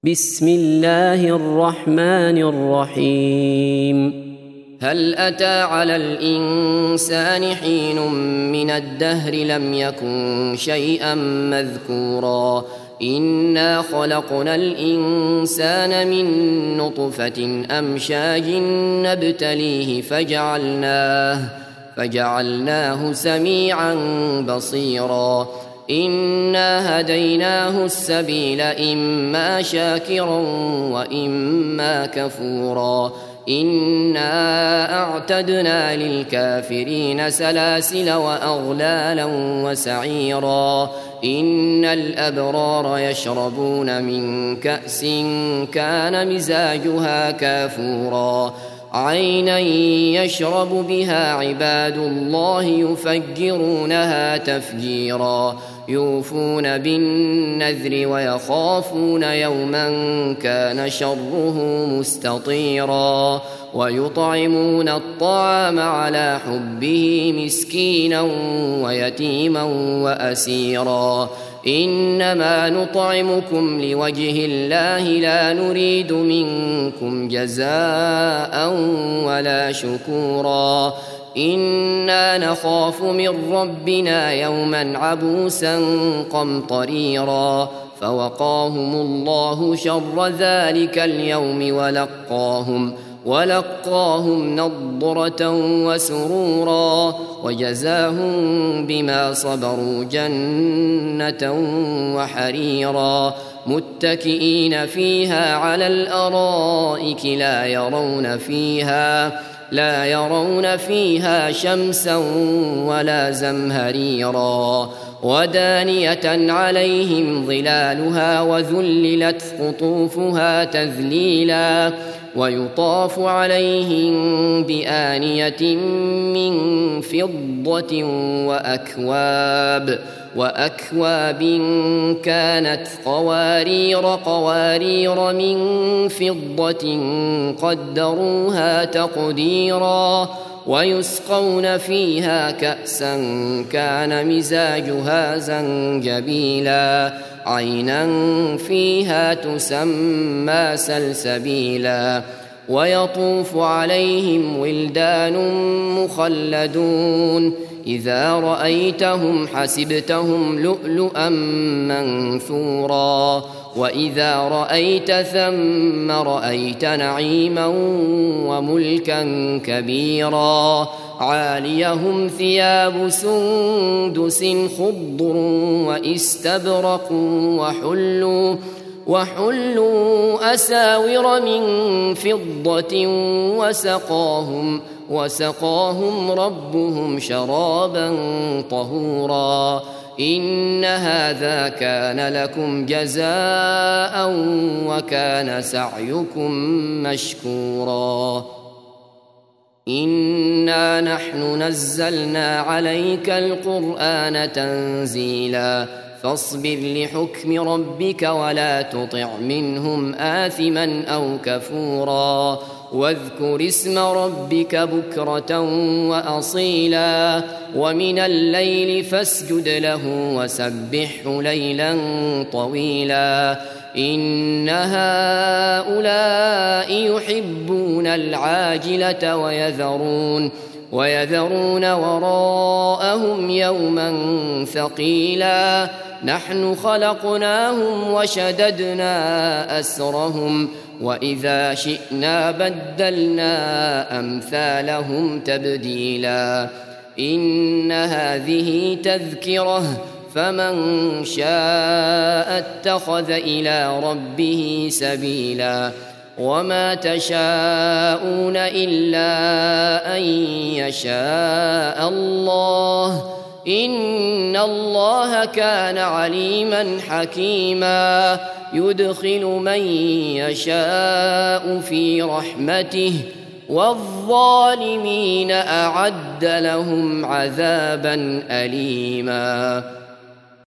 بسم الله الرحمن الرحيم. هل أتى على الإنسان حين من الدهر لم يكن شيئا مذكورا إنا خلقنا الإنسان من نطفة أمشاج نبتليه فجعلناه سميعا بصيرا إنا هديناه السبيل إما شاكرا وإما كفورا إنا أعتدنا للكافرين سلاسل وأغلالا وسعيرا إن الأبرار يشربون من كأس كان مزاجها كافورا عينا يشرب بها عباد الله يفجرونها تفجيرا يوفون بالنذر ويخافون يوما كان شره مستطيرا ويطعمون الطعام على حبه مسكينا ويتيما وأسيرا إنما نطعمكم لوجه الله لا نريد منكم جزاء ولا شكورا إنا نخاف من ربنا يوما عبوسا قمطريرا فوقاهم الله شر ذلك اليوم ولقاهم نضرة وسرورا وجزاهم بما صبروا جنة وحريرا متكئين فيها على الأرائك لا يرون فيها شمسا ولا زمهريرا ودانية عليهم ظلالها وذللت قطوفها تذليلا ويطاف عليهم بآنية من فضة وأكواب كانت قوارير من فضة قدروها تقديرا ويسقون فيها كأسا كان مزاجها زنجبيلا عينا فيها تسمى سلسبيلا ويطوف عليهم ولدان مخلدون إذا رأيتهم حسبتهم لؤلؤا منثورا وإذا رأيت ثم رأيت نعيما وملكا كبيرا عاليهم ثياب سندس خضر واستبرق وحلوا أساور من فضة وسقاهم ربهم شرابا طهورا إن هذا كان لكم جزاء وكان سعيكم مشكورا إنا نحن نزلنا عليك القرآن تنزيلا فاصبر لحكم ربك ولا تطع منهم آثما أو كفورا واذكر اسم ربك بكرة وأصيلا ومن الليل فاسجد له وسبحه ليلا طويلا إن هؤلاء يحبون العاجلة ويذرون وراءهم يوما ثقيلا نحن خلقناهم وشددنا أسرهم وإذا شئنا بدلنا أمثالهم تبديلا إن هذه تذكرة فمن شاء اتخذ إلى ربه سبيلا وما تشاءون إلا أن يشاء الله إن الله كان عليما حكيما يدخل من يشاء في رحمته والظالمين أعد لهم عذابا أليما.